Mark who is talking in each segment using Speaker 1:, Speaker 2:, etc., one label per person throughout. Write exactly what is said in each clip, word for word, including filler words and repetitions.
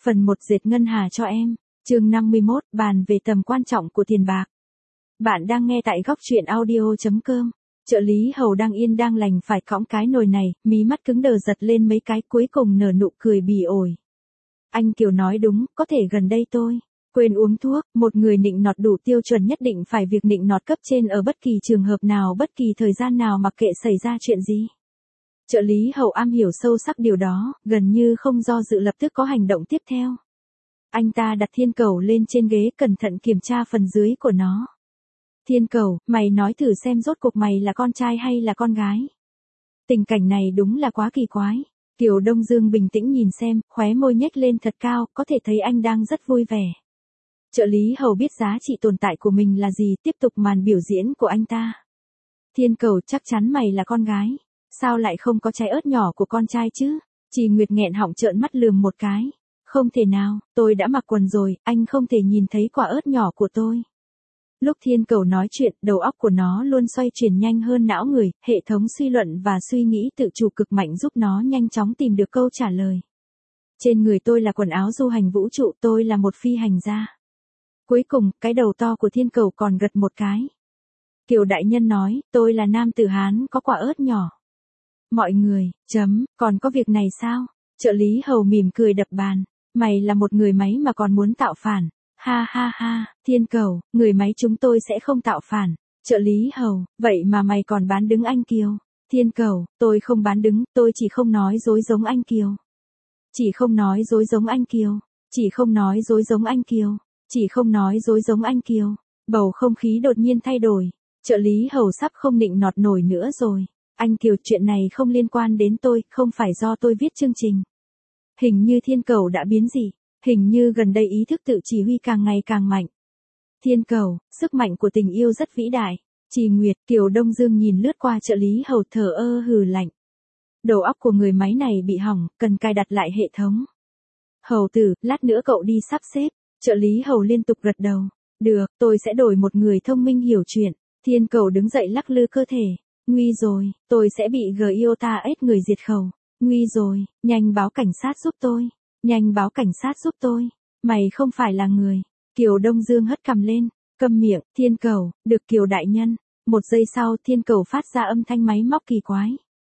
Speaker 1: Phần một dệt ngân hà cho em. Chương năm mươi mốt, bàn về tầm quan trọng của tiền bạc. Bạn đang nghe tại góc truyện audio chấm com. Trợ lý Hầu đang yên đang lành phải cõng cái nồi này, mí mắt cứng đờ giật lên mấy cái, cuối cùng nở nụ cười bỉ ổi. Anh Kiều nói đúng, có thể gần đây tôi quên uống thuốc, một người nịnh nọt đủ tiêu chuẩn nhất định phải việc nịnh nọt cấp trên ở bất kỳ trường hợp nào, bất kỳ thời gian nào, mặc kệ xảy ra chuyện gì. Trợ lý Hầu am hiểu sâu sắc điều đó, gần như không do dự lập tức có hành động tiếp theo. Anh ta đặt thiên cầu lên trên ghế, cẩn thận kiểm tra phần dưới của nó. Thiên cầu, mày nói thử xem rốt cuộc mày là con trai hay là con gái? Tình cảnh này đúng là quá kỳ quái. Kiều Đông Dương bình tĩnh nhìn xem, khóe môi nhếch lên thật cao, có thể thấy anh đang rất vui vẻ. Trợ lý Hầu biết giá trị tồn tại của mình là gì, tiếp tục màn biểu diễn của anh ta. Thiên cầu, chắc chắn mày là con gái. Sao lại không có trái ớt nhỏ của con trai chứ? Trì Nguyệt nghẹn họng trợn mắt lườm một cái. Không thể nào, tôi đã mặc quần rồi, anh không thể nhìn thấy quả ớt nhỏ của tôi. Lúc thiên cầu nói chuyện, đầu óc của nó luôn xoay chuyển nhanh hơn não người, hệ thống suy luận và suy nghĩ tự chủ cực mạnh giúp nó nhanh chóng tìm được câu trả lời. Trên người tôi là quần áo du hành vũ trụ, tôi là một phi hành gia. Cuối cùng, cái đầu to của thiên cầu còn gật một cái. Kiều đại nhân nói, tôi là nam tử Hán có quả ớt nhỏ. Mọi người, chấm, còn có việc này sao? Trợ lý Hầu mỉm cười đập bàn. Mày là một người máy mà còn muốn tạo phản. Ha ha ha, thiên cầu, người máy chúng tôi sẽ không tạo phản. Trợ lý Hầu, vậy mà mày còn bán đứng anh Kiều. Thiên cầu, tôi không bán đứng, tôi chỉ không nói dối giống anh Kiều. Chỉ không nói dối giống anh Kiều. Chỉ không nói dối giống anh Kiều. Chỉ không nói dối giống anh Kiều. Bầu không khí đột nhiên thay đổi. Trợ lý Hầu sắp không nịnh nọt nổi nữa rồi. Anh Kiều, chuyện này không liên quan đến tôi, không phải do tôi viết chương trình. Hình như thiên cầu đã biến dị. Hình như gần đây ý thức tự chỉ huy càng ngày càng mạnh. Thiên cầu, sức mạnh của tình yêu rất vĩ đại. Trì Nguyệt, Kiều Đông Dương nhìn lướt qua trợ lý Hầu thở ơ hừ lạnh. Đầu óc của người máy này bị hỏng, cần cài đặt lại hệ thống. Hầu tử, lát nữa cậu đi sắp xếp. Trợ lý Hầu liên tục gật đầu. Được, tôi sẽ đổi một người thông minh hiểu chuyện. Thiên cầu đứng dậy lắc lư cơ thể. Nguy rồi, tôi sẽ bị Giota ết người diệt khẩu. Nguy rồi, nhanh báo cảnh sát giúp tôi. Nhanh báo cảnh sát giúp tôi. Mày không phải là người. Kiều Đông Dương hất cằm lên. Câm miệng, thiên cầu, được Kiều đại nhân. Một giây sau, thiên cầu phát ra âm thanh máy móc kỳ quái.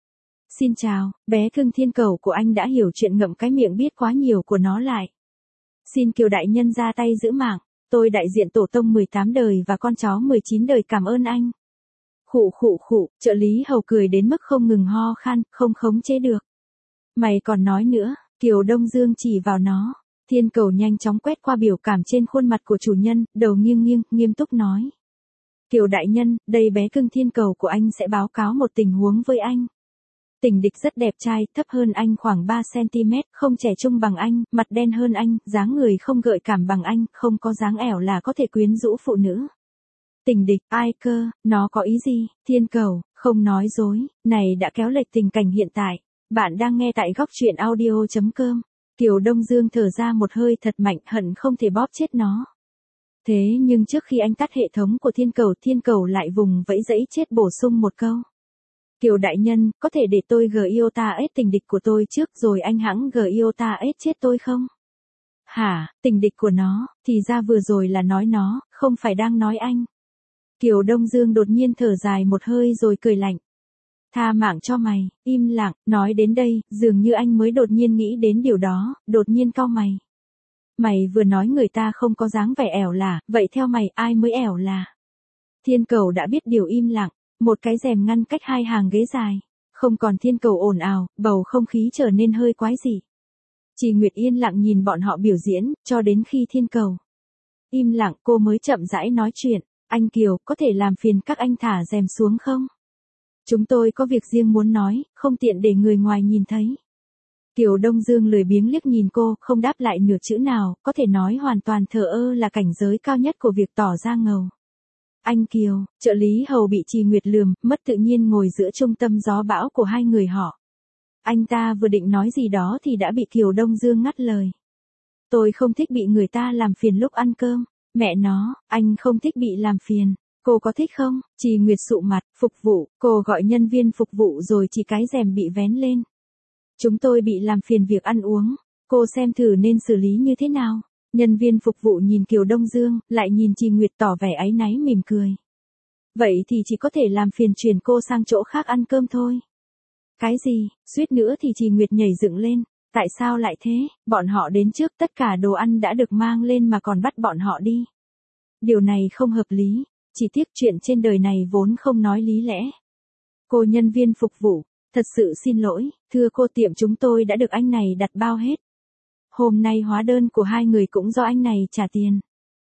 Speaker 1: Xin chào, bé cưng thiên cầu của anh đã hiểu chuyện, ngậm cái miệng biết quá nhiều của nó lại. Xin Kiều đại nhân ra tay giữ mạng. Tôi đại diện tổ tông mười tám đời và con chó mười chín đời cảm ơn anh. Khụ khụ khụ, trợ lý Hầu cười đến mức không ngừng ho khan, không khống chế được. Mày còn nói nữa, Kiều Đông Dương chỉ vào nó. Thiên cầu nhanh chóng quét qua biểu cảm trên khuôn mặt của chủ nhân, đầu nghiêng nghiêng, nghiêm túc nói. Kiều đại nhân, đây bé cưng thiên cầu của anh sẽ báo cáo một tình huống với anh. Tình địch rất đẹp trai, thấp hơn anh khoảng ba xăng-ti-mét, không trẻ trung bằng anh, mặt đen hơn anh, dáng người không gợi cảm bằng anh, không có dáng ẻo là có thể quyến rũ phụ nữ. Tình địch, ai cơ, nó có ý gì? Thiên cầu, không nói dối, này đã kéo lệch tình cảnh hiện tại. Bạn đang nghe tại góc truyện audio chấm com. Kiều Đông Dương thở ra một hơi thật mạnh, hận không thể bóp chết nó. Thế nhưng trước khi anh tắt hệ thống của thiên cầu, thiên cầu lại vùng vẫy dẫy chết bổ sung một câu. Kiều đại nhân, có thể để tôi Giota ết tình địch của tôi trước rồi anh hãng Giota ết chết tôi không? Hả, tình địch của nó, thì ra vừa rồi là nói nó, không phải đang nói anh. Kiều Đông Dương đột nhiên thở dài một hơi rồi cười lạnh. Tha mạng cho mày, im lặng, nói đến đây, dường như anh mới đột nhiên nghĩ đến điều đó, đột nhiên cau mày. Mày vừa nói người ta không có dáng vẻ ẻo là, vậy theo mày ai mới ẻo là? Thiên cầu đã biết điều im lặng, một cái rèm ngăn cách hai hàng ghế dài. Không còn thiên cầu ồn ào, bầu không khí trở nên hơi quái dị. Trì Nguyệt yên lặng nhìn bọn họ biểu diễn, cho đến khi thiên cầu im lặng, cô mới chậm rãi nói chuyện. Anh Kiều, có thể làm phiền các anh thả rèm xuống không? Chúng tôi có việc riêng muốn nói, không tiện để người ngoài nhìn thấy. Kiều Đông Dương lười biếng liếc nhìn cô, không đáp lại nửa chữ nào, có thể nói hoàn toàn thờ ơ là cảnh giới cao nhất của việc tỏ ra ngầu. Anh Kiều, trợ lý Hầu bị Trì Nguyệt lườm, mất tự nhiên ngồi giữa trung tâm gió bão của hai người họ. Anh ta vừa định nói gì đó thì đã bị Kiều Đông Dương ngắt lời. Tôi không thích bị người ta làm phiền lúc ăn cơm. Mẹ nó, anh không thích bị làm phiền. Cô có thích không? Trì Nguyệt sụ mặt, phục vụ, cô gọi nhân viên phục vụ rồi chỉ cái rèm bị vén lên. Chúng tôi bị làm phiền việc ăn uống. Cô xem thử nên xử lý như thế nào. Nhân viên phục vụ nhìn Kiều Đông Dương, lại nhìn Trì Nguyệt tỏ vẻ áy náy mỉm cười. Vậy thì chỉ có thể làm phiền chuyển cô sang chỗ khác ăn cơm thôi. Cái gì, suýt nữa thì Trì Nguyệt nhảy dựng lên. Tại sao lại thế, bọn họ đến trước tất cả đồ ăn đã được mang lên mà còn bắt bọn họ đi. Điều này không hợp lý, chỉ tiếc chuyện trên đời này vốn không nói lý lẽ. Cô nhân viên phục vụ, thật sự xin lỗi, thưa cô tiệm chúng tôi đã được anh này đặt bao hết. Hôm nay hóa đơn của hai người cũng do anh này trả tiền.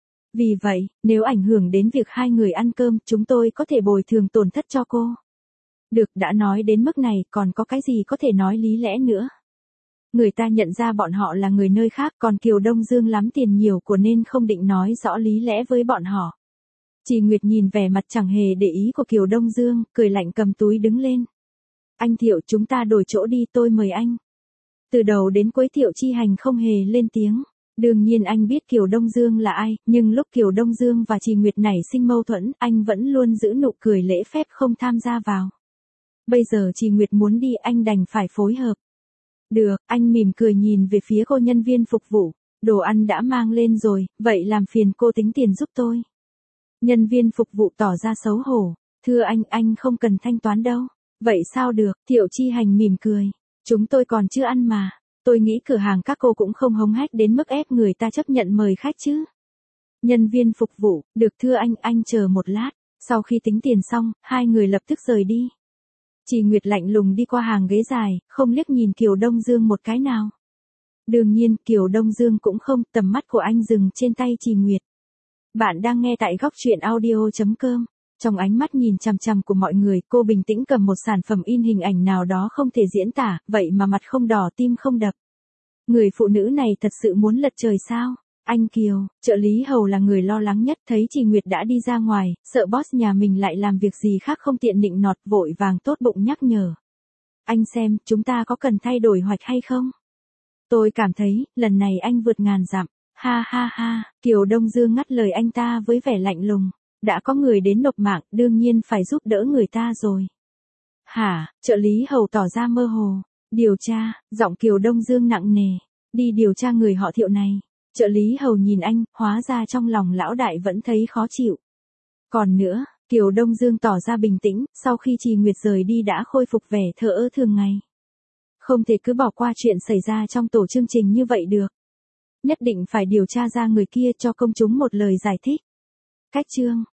Speaker 1: Vì vậy, nếu ảnh hưởng đến việc hai người ăn cơm, chúng tôi có thể bồi thường tổn thất cho cô. Được, đã nói đến mức này, còn có cái gì có thể nói lý lẽ nữa. Người ta nhận ra bọn họ là người nơi khác, còn Kiều Đông Dương lắm tiền nhiều của nên không định nói rõ lý lẽ với bọn họ. Trì Nguyệt nhìn vẻ mặt chẳng hề để ý của Kiều Đông Dương, cười lạnh cầm túi đứng lên. Anh Thiệu, chúng ta đổi chỗ đi, tôi mời anh. Từ đầu đến cuối Thiệu Chi Hành không hề lên tiếng. Đương nhiên anh biết Kiều Đông Dương là ai, nhưng lúc Kiều Đông Dương và Trì Nguyệt nảy sinh mâu thuẫn, anh vẫn luôn giữ nụ cười lễ phép không tham gia vào. Bây giờ Trì Nguyệt muốn đi, anh đành phải phối hợp. Được, anh mỉm cười nhìn về phía cô nhân viên phục vụ. Đồ ăn đã mang lên rồi, vậy làm phiền cô tính tiền giúp tôi. Nhân viên phục vụ tỏ ra xấu hổ. Thưa anh, anh không cần thanh toán đâu. Vậy sao được, Thiệu Chi Hành mỉm cười. Chúng tôi còn chưa ăn mà. Tôi nghĩ cửa hàng các cô cũng không hống hách đến mức ép người ta chấp nhận mời khách chứ. Nhân viên phục vụ, được thưa anh, anh chờ một lát. Sau khi tính tiền xong, hai người lập tức rời đi. Trì Nguyệt lạnh lùng đi qua hàng ghế dài, không liếc nhìn Kiều Đông Dương một cái nào. Đương nhiên, Kiều Đông Dương cũng không, tầm mắt của anh dừng trên tay Trì Nguyệt. Bạn đang nghe tại góc truyện audio chấm com. Trong ánh mắt nhìn chằm chằm của mọi người, cô bình tĩnh cầm một sản phẩm in hình ảnh nào đó không thể diễn tả, vậy mà mặt không đỏ tim không đập. Người phụ nữ này thật sự muốn lật trời sao? Anh Kiều, trợ lý hầu là người lo lắng nhất, thấy Trì Nguyệt đã đi ra ngoài, sợ boss nhà mình lại làm việc gì khác không tiện nịnh nọt, vội vàng tốt bụng nhắc nhở. Anh xem, chúng ta có cần thay đổi hoạch hay không? Tôi cảm thấy, lần này anh vượt ngàn dặm. Ha ha ha, Kiều Đông Dương ngắt lời anh ta với vẻ lạnh lùng. Đã có người đến nộp mạng, đương nhiên phải giúp đỡ người ta rồi. Hả, trợ lý hầu tỏ ra mơ hồ. Điều tra, giọng Kiều Đông Dương nặng nề. Đi điều tra người họ Thiệu này. Trợ lý hầu nhìn anh, hóa ra trong lòng lão đại vẫn thấy khó chịu. Còn nữa, Kiều Đông Dương tỏ ra bình tĩnh, sau khi Trì Nguyệt rời đi đã khôi phục vẻ thờ ơ thường ngày. Không thể cứ bỏ qua chuyện xảy ra trong tổ chương trình như vậy được. Nhất định phải điều tra ra người kia cho công chúng một lời giải thích. Cách chương